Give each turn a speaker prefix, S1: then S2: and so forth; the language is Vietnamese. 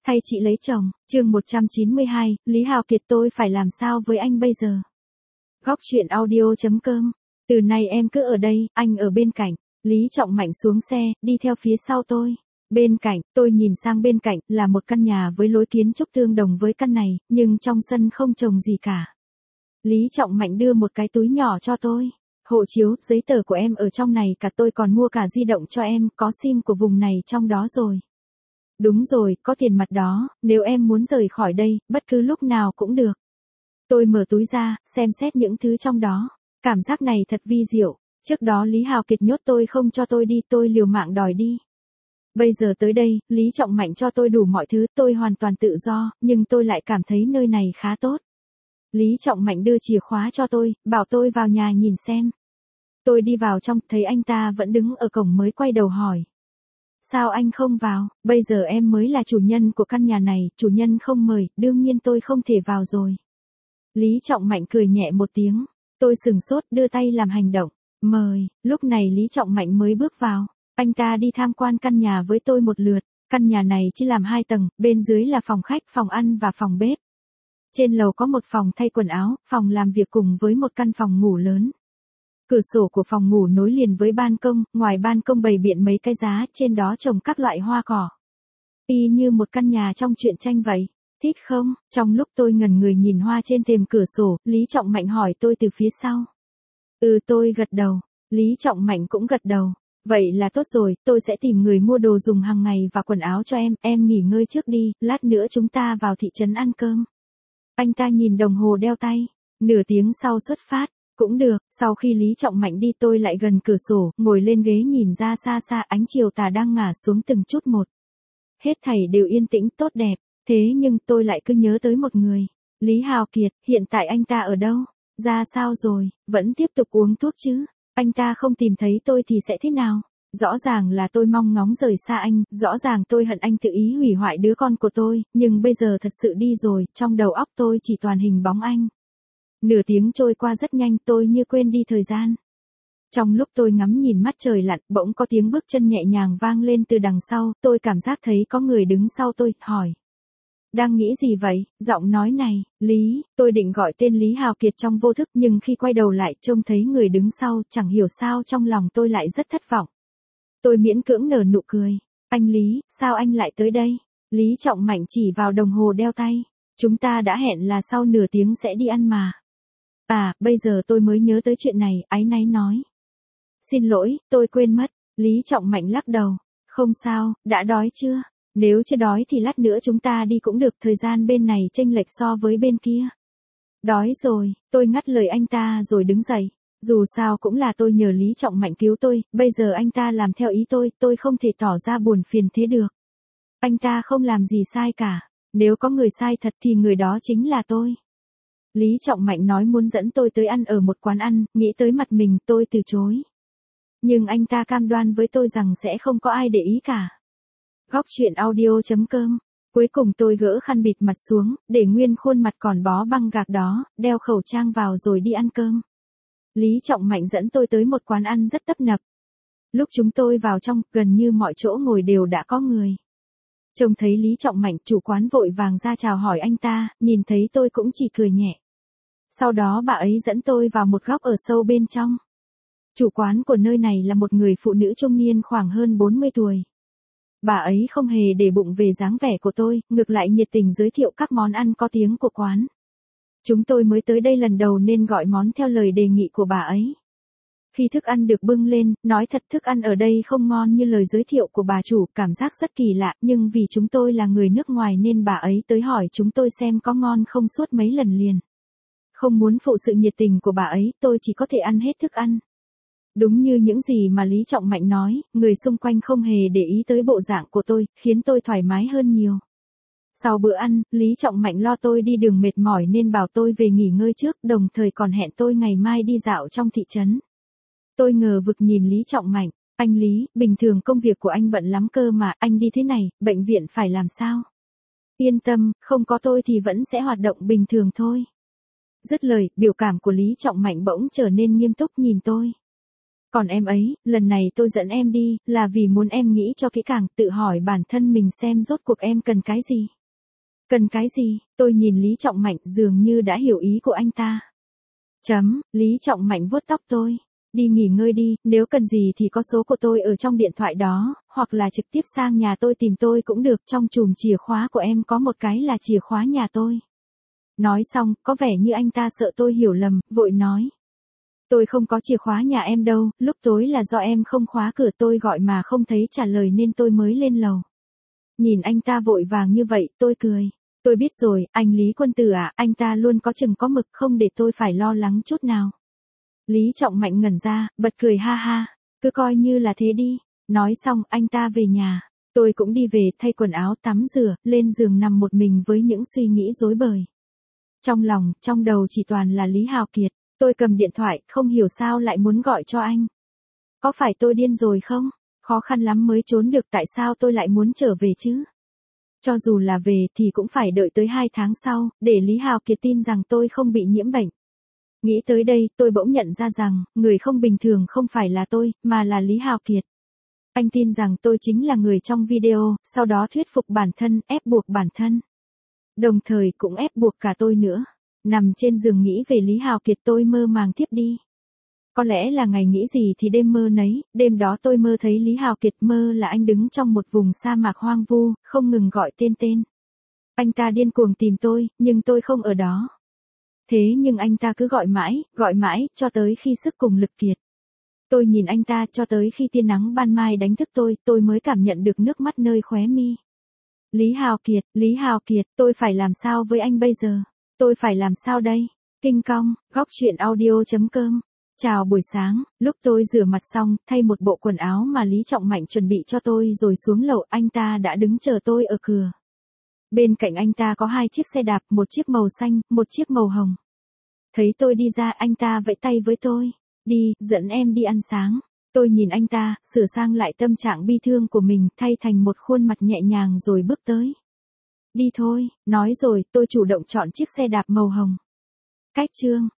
S1: Thay chị lấy chồng, chương 192, Lý Hào Kiệt tôi phải làm sao với anh bây giờ? Góc truyện audio.com. Từ nay em cứ ở đây, anh ở bên cạnh. Lý Trọng Mạnh xuống xe, đi theo phía sau tôi. Bên cạnh, tôi nhìn sang bên cạnh, là một căn nhà với lối kiến trúc tương đồng với căn này, nhưng trong sân không trồng gì cả. Lý Trọng Mạnh đưa một cái túi nhỏ cho tôi. Hộ chiếu, giấy tờ của em ở trong này cả, tôi còn mua cả di động cho em, có sim của vùng này trong đó rồi. Đúng rồi, có tiền mặt đó, nếu em muốn rời khỏi đây, bất cứ lúc nào cũng được. Tôi mở túi ra, xem xét những thứ trong đó. Cảm giác này thật vi diệu. Trước đó Lý Hào Kiệt nhốt tôi không cho tôi đi, tôi liều mạng đòi đi. Bây giờ tới đây, Lý Trọng Mạnh cho tôi đủ mọi thứ, tôi hoàn toàn tự do, nhưng tôi lại cảm thấy nơi này khá tốt. Lý Trọng Mạnh đưa chìa khóa cho tôi, bảo tôi vào nhà nhìn xem. Tôi đi vào trong, thấy anh ta vẫn đứng ở cổng mới quay đầu hỏi. Sao anh không vào, bây giờ em mới là chủ nhân của căn nhà này, chủ nhân không mời, đương nhiên tôi không thể vào rồi. Lý Trọng Mạnh cười nhẹ một tiếng, tôi sừng sốt đưa tay làm hành động, mời, lúc này Lý Trọng Mạnh mới bước vào, anh ta đi tham quan căn nhà với tôi một lượt, căn nhà này chia làm 2 tầng, bên dưới là phòng khách, phòng ăn và phòng bếp. Trên lầu có một phòng thay quần áo, phòng làm việc cùng với một căn phòng ngủ lớn. Cửa sổ của phòng ngủ nối liền với ban công, ngoài ban công bày biện mấy cái giá, trên đó trồng các loại hoa cỏ. Y như một căn nhà trong truyện tranh vậy. Thích không? Trong lúc tôi ngẩn người nhìn hoa trên thềm cửa sổ, Lý Trọng Mạnh hỏi tôi từ phía sau. Tôi gật đầu. Lý Trọng Mạnh cũng gật đầu. Vậy là tốt rồi, tôi sẽ tìm người mua đồ dùng hàng ngày và quần áo cho em nghỉ ngơi trước đi, lát nữa chúng ta vào thị trấn ăn cơm. Anh ta nhìn đồng hồ đeo tay. Nửa tiếng sau xuất phát. Cũng được, sau khi Lý Trọng Mạnh đi tôi lại gần cửa sổ, ngồi lên ghế nhìn ra xa xa ánh chiều tà đang ngả xuống từng chút một. Hết thảy đều yên tĩnh tốt đẹp, thế nhưng tôi lại cứ nhớ tới một người. Lý Hào Kiệt, hiện tại anh ta ở đâu? Ra sao rồi, vẫn tiếp tục uống thuốc chứ? Anh ta không tìm thấy tôi thì sẽ thế nào? Rõ ràng là tôi mong ngóng rời xa anh, rõ ràng tôi hận anh tự ý hủy hoại đứa con của tôi, nhưng bây giờ thật sự đi rồi, trong đầu óc tôi chỉ toàn hình bóng anh. Nửa tiếng trôi qua rất nhanh, tôi như quên đi thời gian. Trong lúc tôi ngắm nhìn mắt trời lặn, bỗng có tiếng bước chân nhẹ nhàng vang lên từ đằng sau, tôi cảm giác thấy có người đứng sau tôi, hỏi. Đang nghĩ gì vậy? Giọng nói này, Lý, tôi định gọi tên Lý Hào Kiệt trong vô thức nhưng khi quay đầu lại trông thấy người đứng sau, chẳng hiểu sao trong lòng tôi lại rất thất vọng. Tôi miễn cưỡng nở nụ cười. Anh Lý, sao anh lại tới đây? Lý Trọng Mạnh chỉ vào đồng hồ đeo tay. Chúng ta đã hẹn là sau nửa tiếng sẽ đi ăn mà. Bây giờ tôi mới nhớ tới chuyện này, áy náy nói. Xin lỗi, tôi quên mất. Lý Trọng Mạnh lắc đầu. Không sao, đã đói chưa? Nếu chưa đói thì lát nữa chúng ta đi cũng được, thời gian bên này chênh lệch so với bên kia. Đói rồi, tôi ngắt lời anh ta rồi đứng dậy. Dù sao cũng là tôi nhờ Lý Trọng Mạnh cứu tôi, bây giờ anh ta làm theo ý tôi không thể tỏ ra buồn phiền thế được. Anh ta không làm gì sai cả, nếu có người sai thật thì người đó chính là tôi. Lý Trọng Mạnh nói muốn dẫn tôi tới ăn ở một quán ăn, nghĩ tới mặt mình tôi từ chối. Nhưng anh ta cam đoan với tôi rằng sẽ không có ai để ý cả. Góc truyện audio.com. Cuối cùng tôi gỡ khăn bịt mặt xuống, để nguyên khuôn mặt còn bó băng gạc đó, đeo khẩu trang vào rồi đi ăn cơm. Lý Trọng Mạnh dẫn tôi tới một quán ăn rất tấp nập. Lúc chúng tôi vào trong, gần như mọi chỗ ngồi đều đã có người. Trông thấy Lý Trọng Mạnh, chủ quán vội vàng ra chào hỏi anh ta, nhìn thấy tôi cũng chỉ cười nhẹ. Sau đó bà ấy dẫn tôi vào một góc ở sâu bên trong. Chủ quán của nơi này là một người phụ nữ trung niên khoảng hơn 40 tuổi. Bà ấy không hề để bụng về dáng vẻ của tôi, ngược lại nhiệt tình giới thiệu các món ăn có tiếng của quán. Chúng tôi mới tới đây lần đầu nên gọi món theo lời đề nghị của bà ấy. Khi thức ăn được bưng lên, nói thật thức ăn ở đây không ngon như lời giới thiệu của bà chủ, cảm giác rất kỳ lạ, nhưng vì chúng tôi là người nước ngoài nên bà ấy tới hỏi chúng tôi xem có ngon không suốt mấy lần liền. Không muốn phụ sự nhiệt tình của bà ấy, tôi chỉ có thể ăn hết thức ăn. Đúng như những gì mà Lý Trọng Mạnh nói, người xung quanh không hề để ý tới bộ dạng của tôi, khiến tôi thoải mái hơn nhiều. Sau bữa ăn, Lý Trọng Mạnh lo tôi đi đường mệt mỏi nên bảo tôi về nghỉ ngơi trước, đồng thời còn hẹn tôi ngày mai đi dạo trong thị trấn. Tôi ngờ vực nhìn Lý Trọng Mạnh, anh Lý, bình thường công việc của anh bận lắm cơ mà, anh đi thế này, bệnh viện phải làm sao? Yên tâm, không có tôi thì vẫn sẽ hoạt động bình thường thôi. Dứt lời, biểu cảm của Lý Trọng Mạnh bỗng trở nên nghiêm túc nhìn tôi. Còn em ấy, lần này tôi dẫn em đi, là vì muốn em nghĩ cho kỹ càng, tự hỏi bản thân mình xem rốt cuộc em cần cái gì. Cần cái gì? Tôi nhìn Lý Trọng Mạnh dường như đã hiểu ý của anh ta. Lý Trọng Mạnh vuốt tóc tôi. Đi nghỉ ngơi đi, nếu cần gì thì có số của tôi ở trong điện thoại đó, hoặc là trực tiếp sang nhà tôi tìm tôi cũng được, trong chùm chìa khóa của em có một cái là chìa khóa nhà tôi. Nói xong, có vẻ như anh ta sợ tôi hiểu lầm, vội nói. Tôi không có chìa khóa nhà em đâu, lúc tối là do em không khóa cửa, tôi gọi mà không thấy trả lời nên tôi mới lên lầu. Nhìn anh ta vội vàng như vậy, tôi cười. Tôi biết rồi, anh Lý Quân Tử à, anh ta luôn có chừng có mực, không để tôi phải lo lắng chút nào. Lý Trọng Mạnh ngẩn ra, bật cười ha ha, cứ coi như là thế đi. Nói xong, anh ta về nhà. Tôi cũng đi về, thay quần áo, tắm rửa, lên giường nằm một mình với những suy nghĩ rối bời. Trong lòng, trong đầu chỉ toàn là Lý Hào Kiệt. Tôi cầm điện thoại, không hiểu sao lại muốn gọi cho anh. Có phải tôi điên rồi không? Khó khăn lắm mới trốn được, tại sao tôi lại muốn trở về chứ? Cho dù là về thì cũng phải đợi tới 2 tháng sau, để Lý Hào Kiệt tin rằng tôi không bị nhiễm bệnh. Nghĩ tới đây, tôi bỗng nhận ra rằng, người không bình thường không phải là tôi, mà là Lý Hào Kiệt. Anh tin rằng tôi chính là người trong video, sau đó thuyết phục bản thân, ép buộc bản thân. Đồng thời cũng ép buộc cả tôi nữa. Nằm trên giường nghĩ về Lý Hào Kiệt tôi mơ màng thiếp đi. Có lẽ là ngày nghĩ gì thì đêm mơ nấy, đêm đó tôi mơ thấy Lý Hào Kiệt, mơ là anh đứng trong một vùng sa mạc hoang vu, không ngừng gọi tên. Anh ta điên cuồng tìm tôi, nhưng tôi không ở đó. Thế nhưng anh ta cứ gọi mãi, cho tới khi sức cùng lực kiệt. Tôi nhìn anh ta cho tới khi tia nắng ban mai đánh thức tôi mới cảm nhận được nước mắt nơi khóe mi. Lý Hào Kiệt, tôi phải làm sao với anh bây giờ? Tôi phải làm sao đây? Kinh cong, góc truyện audio.com. Chào buổi sáng, lúc tôi rửa mặt xong, thay một bộ quần áo mà Lý Trọng Mạnh chuẩn bị cho tôi rồi xuống lầu, anh ta đã đứng chờ tôi ở cửa. Bên cạnh anh ta có 2 chiếc xe đạp, một chiếc màu xanh, một chiếc màu hồng. Thấy tôi đi ra, anh ta vẫy tay với tôi. Đi, dẫn em đi ăn sáng. Tôi nhìn anh ta, sửa sang lại tâm trạng bi thương của mình, thay thành một khuôn mặt nhẹ nhàng rồi bước tới. Đi thôi, nói rồi, tôi chủ động chọn chiếc xe đạp màu hồng. Cách chương.